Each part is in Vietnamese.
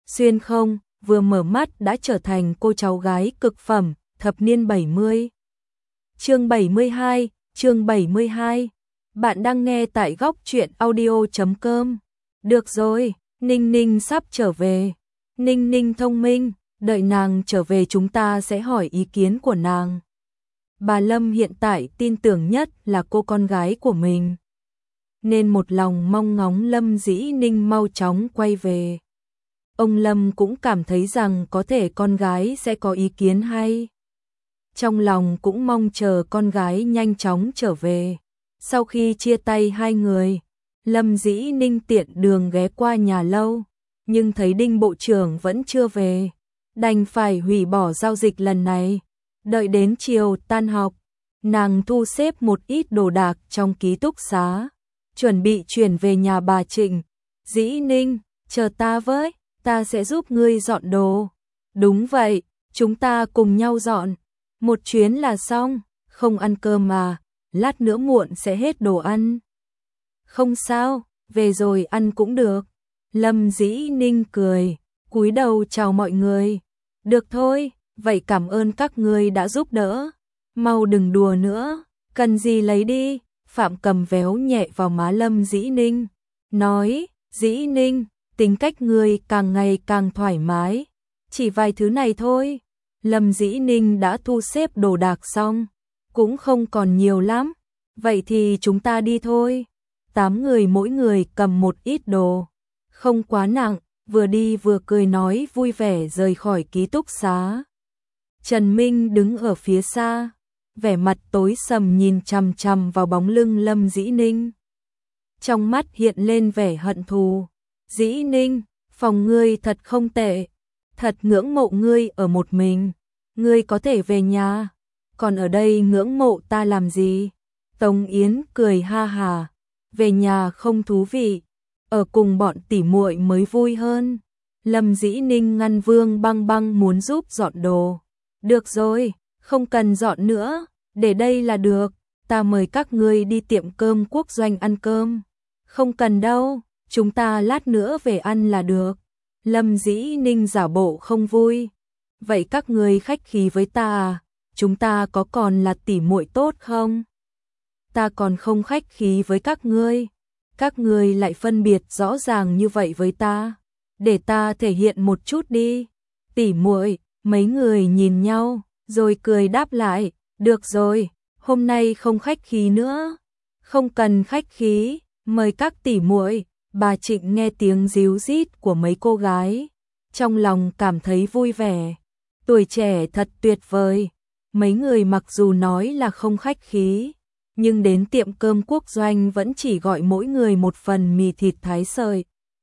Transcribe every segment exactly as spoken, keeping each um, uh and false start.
xuyên không, vừa mở mắt đã trở thành cô cháu gái cực phẩm, thập niên bảy mươi. Chương bảy mươi hai, chương bảy mươi hai. Bạn đang nghe tại góc truyện audio chấm com. Được rồi, Ninh Ninh sắp trở về. Ninh Ninh thông minh, đợi nàng trở về chúng ta sẽ hỏi ý kiến của nàng. Bà Lâm hiện tại tin tưởng nhất là cô con gái của mình, nên một lòng mong ngóng Lâm Dĩ Ninh mau chóng quay về. Ông Lâm cũng cảm thấy rằng có thể con gái sẽ có ý kiến hay. Trong lòng cũng mong chờ con gái nhanh chóng trở về. Sau khi chia tay hai người, Lâm Dĩ Ninh tiện đường ghé qua nhà lâu, nhưng thấy Đinh Bộ trưởng vẫn chưa về, đành phải hủy bỏ giao dịch lần này. Đợi đến chiều tan học, nàng thu xếp một ít đồ đạc trong ký túc xá, chuẩn bị chuyển về nhà bà Trịnh. Dĩ Ninh, chờ ta với, ta sẽ giúp ngươi dọn đồ. Đúng vậy, chúng ta cùng nhau dọn, một chuyến là xong, không ăn cơm mà, lát nữa muộn sẽ hết đồ ăn. Không sao, về rồi ăn cũng được. Lâm Dĩ Ninh cười, cúi đầu chào mọi người. Được thôi, vậy cảm ơn các ngươi đã giúp đỡ. Mau đừng đùa nữa, cần gì lấy đi. Phạm Cầm véo nhẹ vào má Lâm Dĩ Ninh, nói, Dĩ Ninh, tính cách ngươi càng ngày càng thoải mái, chỉ vài thứ này thôi. Lâm Dĩ Ninh đã thu xếp đồ đạc xong, cũng không còn nhiều lắm, vậy thì chúng ta đi thôi. Tám người mỗi người cầm một ít đồ, không quá nặng, vừa đi vừa cười nói vui vẻ rời khỏi ký túc xá. Trần Minh đứng ở phía xa, vẻ mặt tối sầm nhìn chằm chằm vào bóng lưng Lâm Dĩ Ninh. Trong mắt hiện lên vẻ hận thù. Dĩ Ninh, phòng ngươi thật không tệ, thật ngưỡng mộ ngươi ở một mình, ngươi có thể về nhà, còn ở đây ngưỡng mộ ta làm gì? Tống Yến cười ha hà, về nhà không thú vị, ở cùng bọn tỉ muội mới vui hơn. Lâm Dĩ Ninh ngăn Vương Băng Băng muốn giúp dọn đồ. Được rồi, không cần dọn nữa, để đây là được, ta mời các ngươi đi tiệm cơm Quốc Doanh ăn cơm. Không cần đâu, chúng ta lát nữa về ăn là được. Lâm Dĩ Ninh giả bộ không vui. Vậy các ngươi khách khí với ta à? Chúng ta có còn là tỉ muội tốt không? Ta còn không khách khí với các ngươi. Các ngươi lại phân biệt rõ ràng như vậy với ta. Để ta thể hiện một chút đi. Tỉ muội, mấy người nhìn nhau, rồi cười đáp lại. Được rồi, hôm nay không khách khí nữa. Không cần khách khí, mời các tỉ muội. Bà Trịnh nghe tiếng ríu rít của mấy cô gái, trong lòng cảm thấy vui vẻ. Tuổi trẻ thật tuyệt vời. Mấy người mặc dù nói là không khách khí, nhưng đến tiệm cơm Quốc Doanh vẫn chỉ gọi mỗi người một phần mì thịt thái sợi.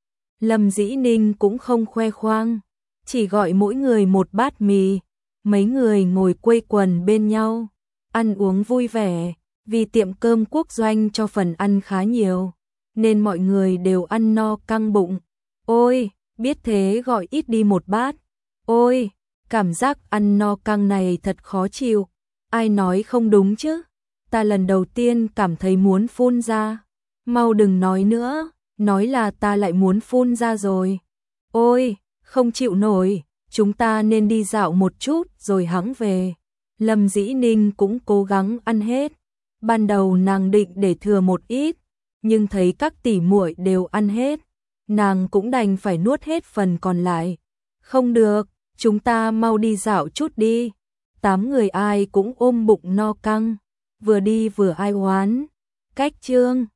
Lâm Dĩ Ninh cũng không khoe khoang, chỉ gọi mỗi người một bát mì. Mấy người ngồi quây quần bên nhau, ăn uống vui vẻ, vì tiệm cơm Quốc Doanh cho phần ăn khá nhiều, nên mọi người đều ăn no căng bụng. Ôi, biết thế gọi ít đi một bát. Ôi, cảm giác ăn no căng này thật khó chịu. Ai nói không đúng chứ? Ta lần đầu tiên cảm thấy muốn phun ra. Mau đừng nói nữa, nói là ta lại muốn phun ra rồi. Ôi, không chịu nổi, chúng ta nên đi dạo một chút rồi hẵng về. Lâm Dĩ Ninh cũng cố gắng ăn hết. Ban đầu nàng định để thừa một ít, nhưng thấy các tỷ muội đều ăn hết, nàng cũng đành phải nuốt hết phần còn lại. Không được, chúng ta mau đi dạo chút đi. Tám người ai cũng ôm bụng no căng, vừa đi vừa ai oán. Cách chương